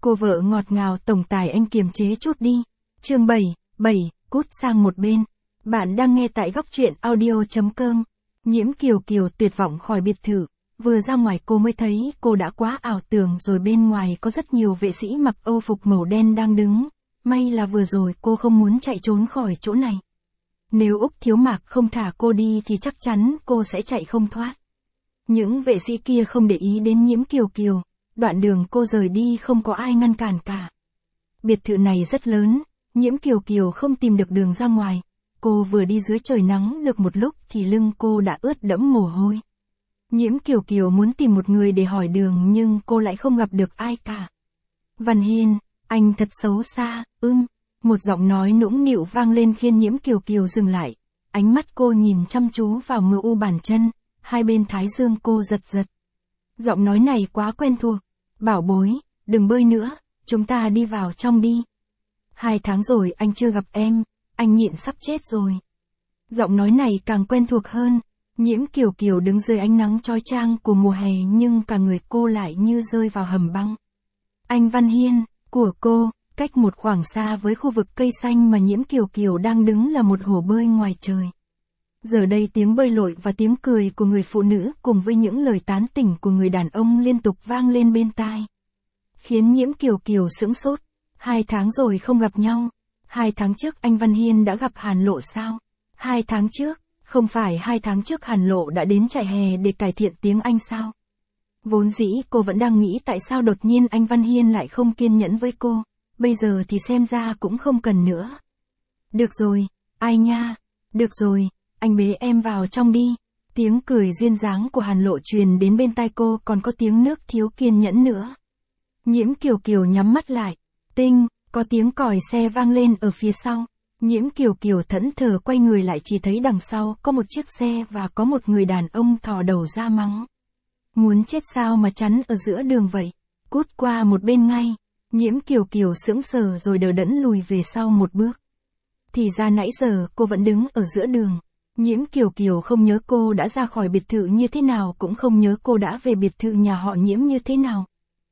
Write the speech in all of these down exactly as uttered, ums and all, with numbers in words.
Cô vợ ngọt ngào tổng tài anh kiềm chế chút đi. Chương bảy, bảy, cút sang một bên. Bạn đang nghe tại góc truyện audio chấm com. Nhiễm Kiều Kiều tuyệt vọng khỏi biệt thự. Vừa ra ngoài cô mới thấy cô đã quá ảo tưởng rồi, bên ngoài có rất nhiều vệ sĩ mặc âu phục màu đen đang đứng. May là vừa rồi cô không muốn chạy trốn khỏi chỗ này. Nếu Úc Thiếu Mạc không thả cô đi thì chắc chắn cô sẽ chạy không thoát. Những vệ sĩ kia không để ý đến Nhiễm Kiều Kiều. Đoạn đường cô rời đi không có ai ngăn cản cả. Biệt thự này rất lớn, Nhiễm Kiều Kiều không tìm được đường ra ngoài. Cô vừa đi dưới trời nắng được một lúc thì lưng cô đã ướt đẫm mồ hôi. Nhiễm Kiều Kiều muốn tìm một người để hỏi đường nhưng cô lại không gặp được ai cả. Văn Hiên, anh thật xấu xa, ưm. Một giọng nói nũng nịu vang lên khiến Nhiễm Kiều Kiều dừng lại. Ánh mắt cô nhìn chăm chú vào mờ u bàn chân, hai bên thái dương cô giật giật. Giọng nói này quá quen thuộc. Bảo bối, đừng bơi nữa, chúng ta đi vào trong đi. Hai tháng rồi anh chưa gặp em, anh nhịn sắp chết rồi. Giọng nói này càng quen thuộc hơn. Nhiễm Kiều Kiều đứng dưới ánh nắng chói chang của mùa hè nhưng cả người cô lại như rơi vào hầm băng. Anh Văn Hiên, của cô, cách một khoảng xa với khu vực cây xanh mà Nhiễm Kiều Kiều đang đứng là một hồ bơi ngoài trời. Giờ đây tiếng bơi lội và tiếng cười của người phụ nữ cùng với những lời tán tỉnh của người đàn ông liên tục vang lên bên tai. Khiến Nhiễm Kiều Kiều sững sốt. Hai tháng rồi không gặp nhau. Hai tháng trước anh Văn Hiên đã gặp Hàn Lộ sao? Hai tháng trước, không phải hai tháng trước Hàn Lộ đã đến trại hè để cải thiện tiếng Anh sao? Vốn dĩ cô vẫn đang nghĩ tại sao đột nhiên anh Văn Hiên lại không kiên nhẫn với cô. Bây giờ thì xem ra cũng không cần nữa. Được rồi, ai nha? Được rồi. Anh bế em vào trong đi. Tiếng cười duyên dáng của Hàn Lộ truyền đến bên tai cô, còn có tiếng nước thiếu kiên nhẫn nữa. Nhiễm Kiều Kiều nhắm mắt lại. Tinh, có tiếng còi xe vang lên ở phía sau. Nhiễm Kiều Kiều thẫn thờ quay người lại, chỉ thấy đằng sau có một chiếc xe và có một người đàn ông thò đầu ra mắng. Muốn chết sao mà chắn ở giữa đường vậy? Cút qua một bên ngay. Nhiễm Kiều Kiều sững sờ rồi đờ đẫn lùi về sau một bước. Thì ra nãy giờ cô vẫn đứng ở giữa đường. Nhiễm Kiều Kiều không nhớ cô đã ra khỏi biệt thự như thế nào, cũng không nhớ cô đã về biệt thự nhà họ Nhiễm như thế nào.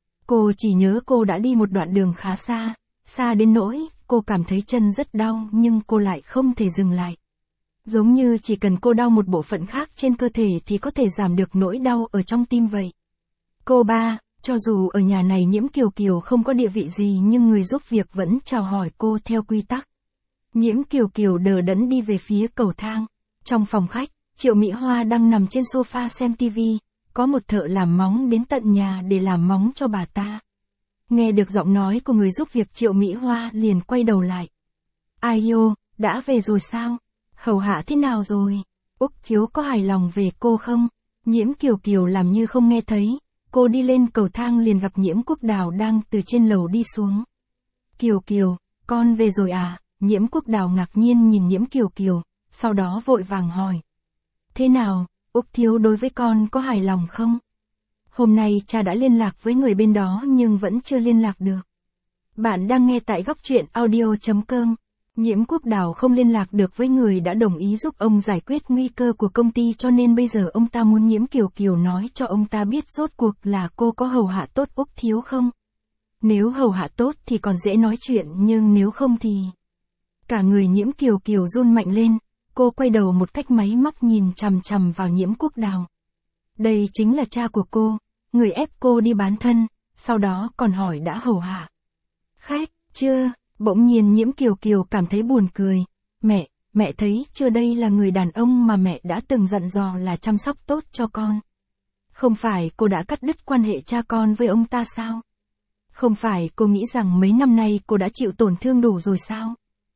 Cô chỉ nhớ cô đã đi một đoạn đường khá xa, xa đến nỗi cô cảm thấy chân rất đau nhưng cô lại không thể dừng lại. Giống như chỉ cần cô đau một bộ phận khác trên cơ thể thì có thể giảm được nỗi đau ở trong tim vậy. Cô ba, cho dù ở nhà này Nhiễm Kiều Kiều không có địa vị gì nhưng người giúp việc vẫn chào hỏi cô theo quy tắc. Nhiễm Kiều Kiều đờ đẫn đi về phía cầu thang. Trong phòng khách, Triệu Mỹ Hoa đang nằm trên sofa xem tivi, có một thợ làm móng đến tận nhà để làm móng cho bà ta. Nghe được giọng nói của người giúp việc, Triệu Mỹ Hoa liền quay đầu lại. Ai yêu, đã về rồi sao? Hầu hạ thế nào rồi? Úc Thiếu có hài lòng về cô không? Nhiễm Kiều Kiều làm như không nghe thấy, cô đi lên cầu thang liền gặp Nhiễm Quốc Đào đang từ trên lầu đi xuống. Kiều Kiều, con về rồi à? Nhiễm Quốc Đào ngạc nhiên nhìn Nhiễm Kiều Kiều. Sau đó vội vàng hỏi. Thế nào, Úc Thiếu đối với con có hài lòng không? Hôm nay cha đã liên lạc với người bên đó nhưng vẫn chưa liên lạc được. Bạn đang nghe tại góc truyện audio chấm com. Nhiễm Quốc Đào không liên lạc được với người đã đồng ý giúp ông giải quyết nguy cơ của công ty, cho nên bây giờ ông ta muốn Nhiễm Kiều Kiều nói cho ông ta biết rốt cuộc là cô có hầu hạ tốt Úc Thiếu không? Nếu hầu hạ tốt thì còn dễ nói chuyện, nhưng nếu không thì... Cả người Nhiễm Kiều Kiều run mạnh lên. Cô quay đầu một cách máy móc nhìn chằm chằm vào Nhiễm Quốc Đào. Đây chính là cha của cô, người ép cô đi bán thân, sau đó còn hỏi đã hầu hạ khách chưa? Bỗng nhiên Nhiễm Kiều Kiều cảm thấy buồn cười. Mẹ, mẹ thấy chưa, đây là người đàn ông mà mẹ đã từng dặn dò là chăm sóc tốt cho con. Không phải cô đã cắt đứt quan hệ cha con với ông ta sao? Không phải cô nghĩ rằng mấy năm nay cô đã chịu tổn thương đủ rồi sao?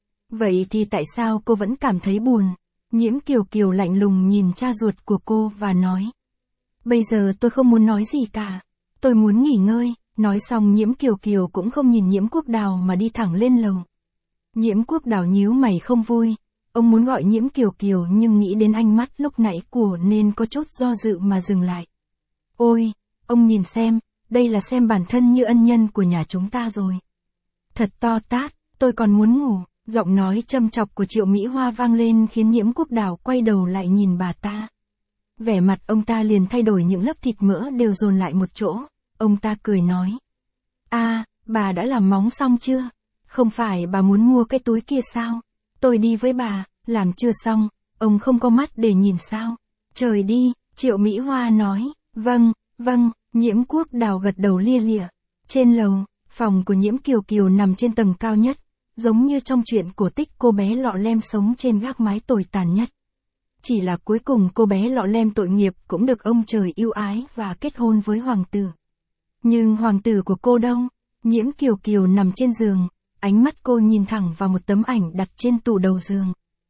Vậy thì tại sao cô vẫn cảm thấy buồn? Nhiễm Kiều Kiều lạnh lùng nhìn cha ruột của cô và nói. Bây giờ tôi không muốn nói gì cả. Tôi muốn nghỉ ngơi. Nói xong Nhiễm Kiều Kiều cũng không nhìn Nhiễm Quốc Đào mà đi thẳng lên lầu. Nhiễm Quốc Đào nhíu mày không vui. Ông muốn gọi Nhiễm Kiều Kiều nhưng nghĩ đến ánh mắt lúc nãy của nên có chút do dự mà dừng lại. Ôi, ông nhìn xem, đây là xem bản thân như ân nhân của nhà chúng ta rồi. Thật to tát, tôi còn muốn ngủ. Giọng nói châm chọc của Triệu Mỹ Hoa vang lên khiến Nhiễm Quốc Đào quay đầu lại nhìn bà ta. Vẻ mặt ông ta liền thay đổi, những lớp thịt mỡ đều dồn lại một chỗ. Ông ta cười nói. À, bà đã làm móng xong chưa? Không phải bà muốn mua cái túi kia sao? Tôi đi với bà, làm chưa xong, ông không có mắt để nhìn sao? Trời đi, Triệu Mỹ Hoa nói, vâng, vâng, Nhiễm Quốc Đào gật đầu lia lịa. Trên lầu, phòng của Nhiễm Kiều Kiều nằm trên tầng cao nhất, giống như trong truyện cổ tích cô bé lọ lem sống trên gác mái tồi tàn nhất. Chỉ là cuối cùng cô bé lọ lem tội nghiệp cũng được ông trời yêu ái và kết hôn với hoàng tử. Nhưng hoàng tử của cô đâu? Nhiễm Kiều Kiều nằm trên giường, ánh mắt cô nhìn thẳng vào một tấm ảnh đặt trên tủ đầu giường.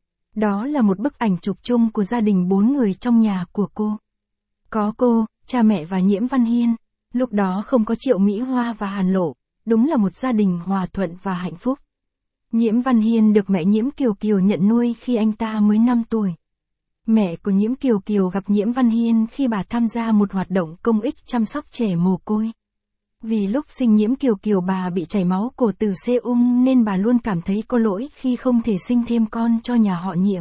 Đó là một bức ảnh chụp chung của gia đình bốn người trong nhà của cô. Có cô, cha mẹ và Nhiễm Văn Hiên, lúc đó không có Triệu Mỹ Hoa và Hàn Lộ, đúng là một gia đình hòa thuận và hạnh phúc. Nhiễm Văn Hiên được mẹ Nhiễm Kiều Kiều nhận nuôi khi anh ta mới năm tuổi. Mẹ của Nhiễm Kiều Kiều gặp Nhiễm Văn Hiên khi bà tham gia một hoạt động công ích chăm sóc trẻ mồ côi. Vì lúc sinh Nhiễm Kiều Kiều bà bị chảy máu cổ tử xê ung nên bà luôn cảm thấy có lỗi khi không thể sinh thêm con cho nhà họ Nhiễm.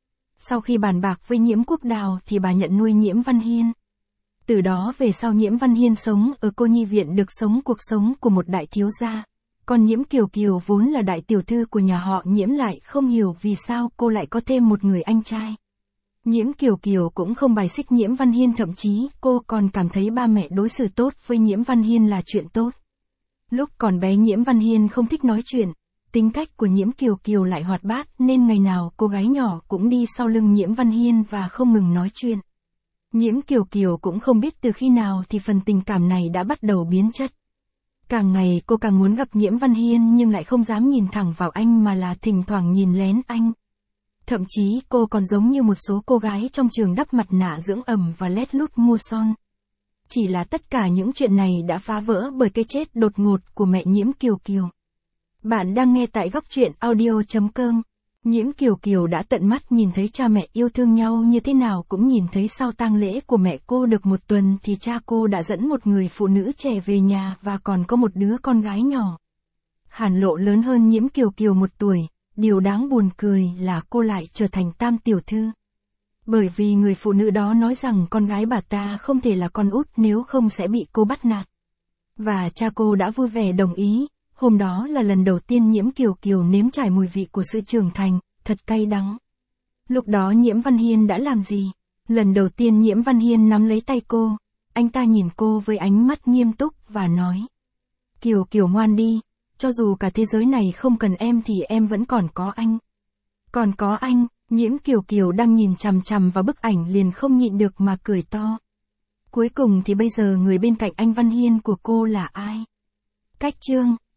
Sau khi bàn bạc với Nhiễm Quốc Đào thì bà nhận nuôi Nhiễm Văn Hiên. Từ đó về sau Nhiễm Văn Hiên sống ở cô nhi viện được sống cuộc sống của một đại thiếu gia. Còn Nhiễm Kiều Kiều vốn là đại tiểu thư của nhà họ Nhiễm lại không hiểu vì sao cô lại có thêm một người anh trai. Nhiễm Kiều Kiều cũng không bài xích Nhiễm Văn Hiên, thậm chí cô còn cảm thấy ba mẹ đối xử tốt với Nhiễm Văn Hiên là chuyện tốt. Lúc còn bé Nhiễm Văn Hiên không thích nói chuyện, tính cách của Nhiễm Kiều Kiều lại hoạt bát nên ngày nào cô gái nhỏ cũng đi sau lưng Nhiễm Văn Hiên và không ngừng nói chuyện. Nhiễm Kiều Kiều cũng không biết từ khi nào thì phần tình cảm này đã bắt đầu biến chất. Càng ngày cô càng muốn gặp Nhiễm Văn Hiên nhưng lại không dám nhìn thẳng vào anh mà là thỉnh thoảng nhìn lén anh. Thậm chí cô còn giống như một số cô gái trong trường đắp mặt nạ dưỡng ẩm và lét lút mua son. Chỉ là tất cả những chuyện này đã phá vỡ bởi cái chết đột ngột của mẹ Nhiễm Kiều Kiều. Bạn đang nghe tại góc truyện audio chấm com. Nhiễm Kiều Kiều đã tận mắt nhìn thấy cha mẹ yêu thương nhau như thế nào, cũng nhìn thấy sau tang lễ của mẹ cô được một tuần thì cha cô đã dẫn một người phụ nữ trẻ về nhà và còn có một đứa con gái nhỏ. Hàn Lộ lớn hơn Nhiễm Kiều Kiều một tuổi, điều đáng buồn cười là cô lại trở thành tam tiểu thư. Bởi vì người phụ nữ đó nói rằng con gái bà ta không thể là con út nếu không sẽ bị cô bắt nạt. Và cha cô đã vui vẻ đồng ý. Hôm đó là lần đầu tiên Nhiễm Kiều Kiều nếm trải mùi vị của sự trưởng thành, thật cay đắng. Lúc đó Nhiễm Văn Hiên đã làm gì? Lần đầu tiên Nhiễm Văn Hiên nắm lấy tay cô, anh ta nhìn cô với ánh mắt nghiêm túc và nói: Kiều Kiều ngoan đi, cho dù cả thế giới này không cần em thì em vẫn còn có anh. Còn có anh, Nhiễm Kiều Kiều đang nhìn chằm chằm vào bức ảnh liền không nhịn được mà cười to. Cuối cùng thì bây giờ người bên cạnh anh Văn Hiên của cô là ai? Cách chương